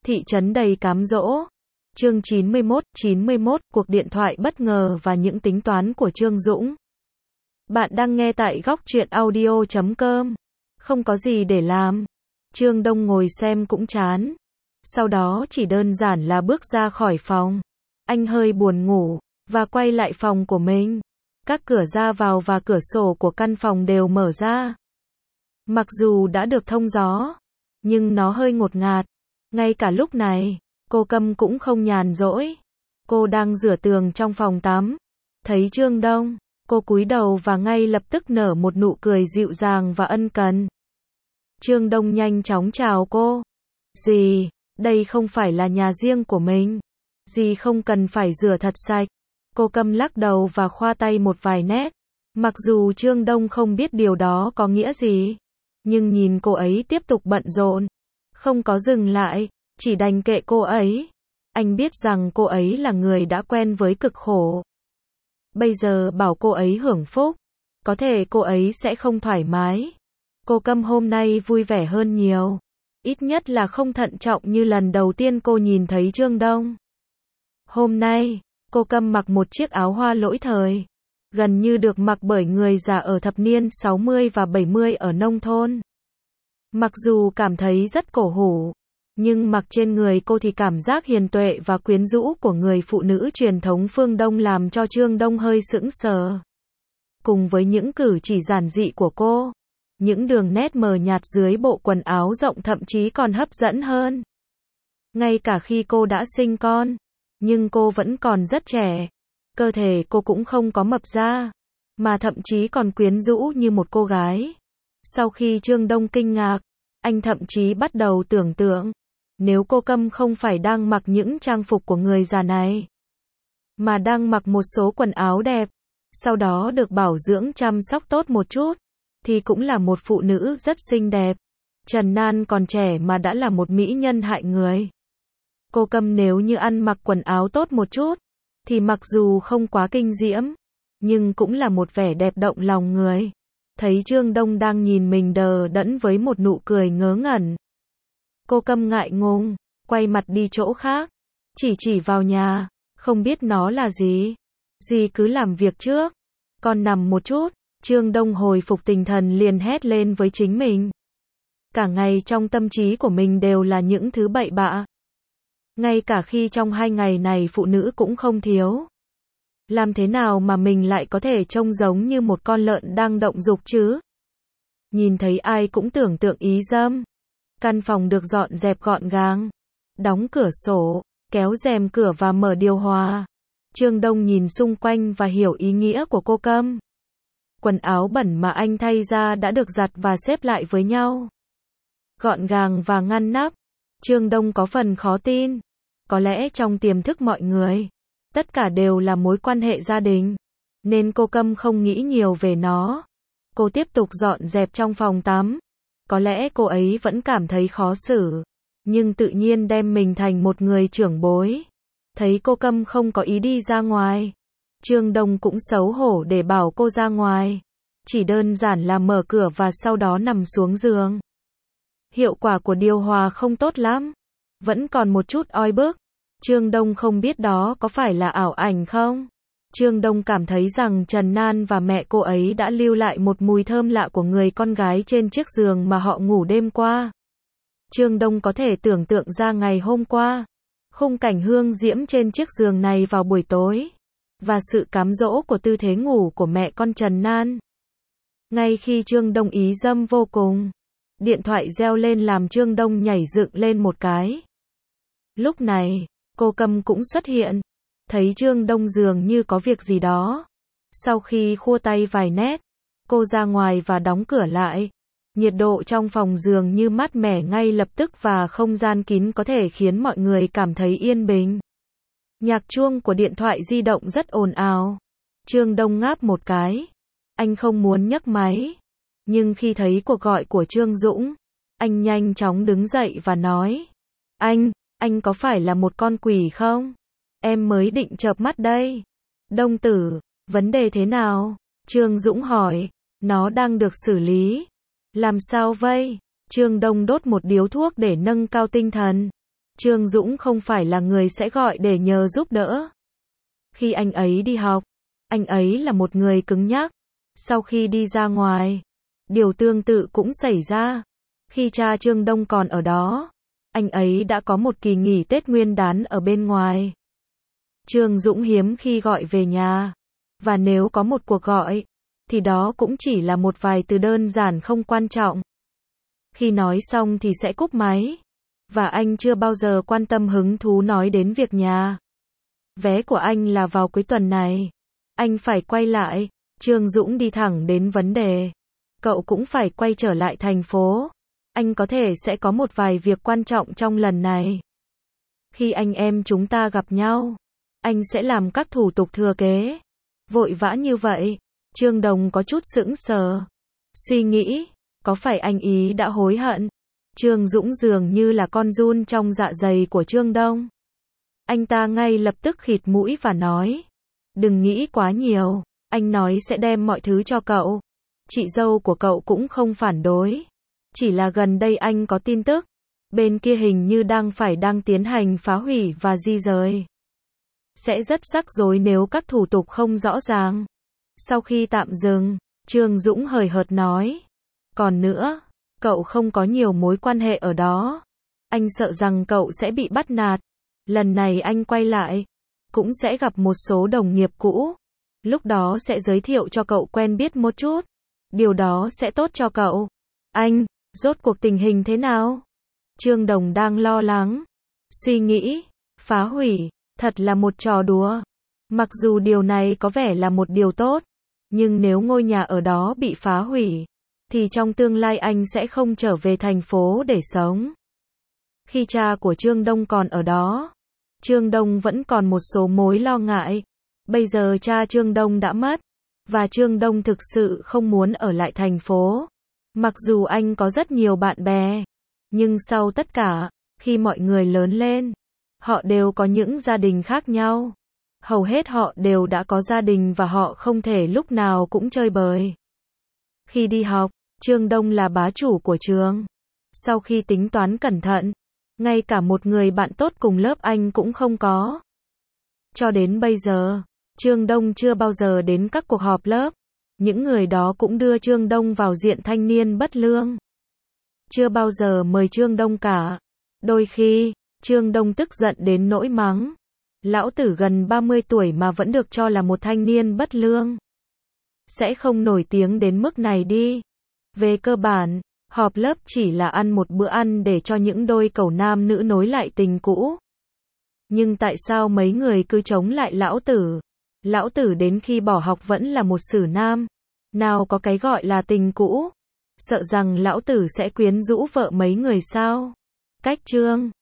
Thị trấn đầy cám dỗ. Chương 91, cuộc điện thoại bất ngờ và những tính toán của Trương Dũng. Bạn đang nghe tại góc truyện audio.com. Không có gì để làm. Trương Đông ngồi xem cũng chán. Sau đó chỉ đơn giản là bước ra khỏi phòng. Anh hơi buồn ngủ, và quay lại phòng của mình. Các cửa ra vào và cửa sổ của căn phòng đều mở ra. Mặc dù đã được thông gió, nhưng nó hơi ngột ngạt. Ngay cả lúc này, cô Câm cũng không nhàn rỗi. Cô đang rửa tường trong phòng tắm. Thấy Trương Đông, cô cúi đầu và ngay lập tức nở một nụ cười dịu dàng và ân cần. Trương Đông nhanh chóng chào cô. Dì, đây không phải là nhà riêng của mình. Dì không cần phải rửa thật sạch. Cô Câm lắc đầu và khoa tay một vài nét. Mặc dù Trương Đông không biết điều đó có nghĩa gì, nhưng nhìn cô ấy tiếp tục bận rộn, không có dừng lại, chỉ đành kệ cô ấy. Anh biết rằng cô ấy là người đã quen với cực khổ. Bây giờ bảo cô ấy hưởng phúc, có thể cô ấy sẽ không thoải mái. Cô Câm hôm nay vui vẻ hơn nhiều. Ít nhất là không thận trọng như lần đầu tiên cô nhìn thấy Trương Đông. Hôm nay, cô Câm mặc một chiếc áo hoa lỗi thời, gần như được mặc bởi người già ở thập niên 60 và 70 ở nông thôn. Mặc dù cảm thấy rất cổ hủ, nhưng mặc trên người cô thì cảm giác hiền tuệ và quyến rũ của người phụ nữ truyền thống phương Đông làm cho Trương Đông hơi sững sờ. Cùng với những cử chỉ giản dị của cô, những đường nét mờ nhạt dưới bộ quần áo rộng thậm chí còn hấp dẫn hơn. Ngay cả khi cô đã sinh con, nhưng cô vẫn còn rất trẻ. Cơ thể cô cũng không có mập ra, mà thậm chí còn quyến rũ như một cô gái. Sau khi Trương Đông kinh ngạc, anh thậm chí bắt đầu tưởng tượng, nếu cô Câm không phải đang mặc những trang phục của người già này, mà đang mặc một số quần áo đẹp, sau đó được bảo dưỡng chăm sóc tốt một chút, thì cũng là một phụ nữ rất xinh đẹp. Trần Nan còn trẻ mà đã là một mỹ nhân hại người. Cô Câm nếu như ăn mặc quần áo tốt một chút, thì mặc dù không quá kinh diễm, nhưng cũng là một vẻ đẹp động lòng người. Thấy Trương Đông đang nhìn mình đờ đẫn với một nụ cười ngớ ngẩn, cô Câm ngại ngùng, quay mặt đi chỗ khác, chỉ vào nhà, không biết nó là gì. Dì cứ làm việc trước, con nằm một chút. Trương Đông hồi phục tinh thần liền hét lên với chính mình. Cả ngày trong tâm trí của mình đều là những thứ bậy bạ. Ngay cả khi trong 2 ngày này phụ nữ cũng không thiếu. Làm thế nào mà mình lại có thể trông giống như một con lợn đang động dục chứ? Nhìn thấy ai cũng tưởng tượng ý dâm. Căn phòng được dọn dẹp gọn gàng. Đóng cửa sổ, kéo rèm cửa và mở điều hòa. Trương Đông nhìn xung quanh và hiểu ý nghĩa của cô Câm. Quần áo bẩn mà anh thay ra đã được giặt và xếp lại với nhau. Gọn gàng và ngăn nắp. Trương Đông có phần khó tin. Có lẽ trong tiềm thức mọi người, tất cả đều là mối quan hệ gia đình, nên cô Câm không nghĩ nhiều về nó. Cô tiếp tục dọn dẹp trong phòng tắm. Có lẽ cô ấy vẫn cảm thấy khó xử, nhưng tự nhiên đem mình thành một người trưởng bối. Thấy cô Câm không có ý đi ra ngoài, Trương Đông cũng xấu hổ để bảo cô ra ngoài. Chỉ đơn giản là mở cửa và sau đó nằm xuống giường. Hiệu quả của điều hòa không tốt lắm, vẫn còn một chút oi bức. Trương Đông không biết đó có phải là ảo ảnh không? Trương Đông cảm thấy rằng Trần Nan và mẹ cô ấy đã lưu lại một mùi thơm lạ của người con gái trên chiếc giường mà họ ngủ đêm qua. Trương Đông có thể tưởng tượng ra ngày hôm qua, khung cảnh hương diễm trên chiếc giường này vào buổi tối, và sự cám dỗ của tư thế ngủ của mẹ con Trần Nan. Ngay khi Trương Đông ý dâm vô cùng, điện thoại reo lên làm Trương Đông nhảy dựng lên một cái. Lúc này, cô Câm cũng xuất hiện. Thấy Trương Đông dường như có việc gì đó. Sau khi khua tay vài nét, cô ra ngoài và đóng cửa lại. Nhiệt độ trong phòng dường như mát mẻ ngay lập tức và không gian kín có thể khiến mọi người cảm thấy yên bình. Nhạc chuông của điện thoại di động rất ồn ào. Trương Đông ngáp một cái. Anh không muốn nhấc máy. Nhưng khi thấy cuộc gọi của Trương Dũng, anh nhanh chóng đứng dậy và nói. Anh có phải là một con quỷ không? Em mới định chợp mắt đây. Đông tử, vấn đề thế nào? Trương Dũng hỏi. Nó đang được xử lý. Làm sao vậy? Trương Đông đốt một điếu thuốc để nâng cao tinh thần. Trương Dũng không phải là người sẽ gọi để nhờ giúp đỡ. Khi anh ấy đi học, anh ấy là một người cứng nhắc. Sau khi đi ra ngoài, điều tương tự cũng xảy ra. Khi cha Trương Đông còn ở đó, anh ấy đã có một kỳ nghỉ Tết Nguyên đán ở bên ngoài. Trương Dũng hiếm khi gọi về nhà, và nếu có một cuộc gọi, thì đó cũng chỉ là một vài từ đơn giản không quan trọng. Khi nói xong thì sẽ cúp máy, và anh chưa bao giờ quan tâm hứng thú nói đến việc nhà. Vé của anh là vào cuối tuần này. Anh phải quay lại. Trương Dũng đi thẳng đến vấn đề. Cậu cũng phải quay trở lại thành phố. Anh có thể sẽ có một vài việc quan trọng trong lần này. Khi anh em chúng ta gặp nhau, anh sẽ làm các thủ tục thừa kế. Vội vã như vậy, Trương Đồng có chút sững sờ. Suy nghĩ, có phải anh ý đã hối hận? Trương Dũng dường như là con giun trong dạ dày của Trương Đông. Anh ta ngay lập tức khịt mũi và nói. Đừng nghĩ quá nhiều, anh nói sẽ đem mọi thứ cho cậu. Chị dâu của cậu cũng không phản đối. Chỉ là gần đây anh có tin tức. Bên kia hình như đang tiến hành phá hủy và di rời. Sẽ rất rắc rối nếu các thủ tục không rõ ràng. Sau khi tạm dừng, Trương Dũng hời hợt nói. Còn nữa, cậu không có nhiều mối quan hệ ở đó. Anh sợ rằng cậu sẽ bị bắt nạt. Lần này anh quay lại, cũng sẽ gặp một số đồng nghiệp cũ. Lúc đó sẽ giới thiệu cho cậu quen biết một chút. Điều đó sẽ tốt cho cậu. Anh, rốt cuộc tình hình thế nào? Trương Đồng đang lo lắng. Suy nghĩ, phá hủy, thật là một trò đùa. Mặc dù điều này có vẻ là một điều tốt, nhưng nếu ngôi nhà ở đó bị phá hủy, thì trong tương lai anh sẽ không trở về thành phố để sống. Khi cha của Trương Đông còn ở đó, Trương Đông vẫn còn một số mối lo ngại. Bây giờ cha Trương Đông đã mất, và Trương Đông thực sự không muốn ở lại thành phố. Mặc dù anh có rất nhiều bạn bè, nhưng sau tất cả, khi mọi người lớn lên, họ đều có những gia đình khác nhau. Hầu hết họ đều đã có gia đình và họ không thể lúc nào cũng chơi bời. Khi đi học, Trương Đông là bá chủ của trường. Sau khi tính toán cẩn thận, ngay cả một người bạn tốt cùng lớp anh cũng không có. Cho đến bây giờ, Trương Đông chưa bao giờ đến các cuộc họp lớp. Những người đó cũng đưa Trương Đông vào diện thanh niên bất lương. Chưa bao giờ mời Trương Đông cả. Đôi khi, Trương Đông tức giận đến nỗi mắng. Lão tử gần 30 tuổi mà vẫn được cho là một thanh niên bất lương. Sẽ không nổi tiếng đến mức này đi. Về cơ bản, họp lớp chỉ là ăn một bữa ăn để cho những đôi cẩu nam nữ nối lại tình cũ. Nhưng tại sao mấy người cứ chống lại lão tử? Lão tử đến khi bỏ học vẫn là một xử nam. Nào có cái gọi là tình cũ. Sợ rằng lão tử sẽ quyến rũ vợ mấy người sao? Cách Trương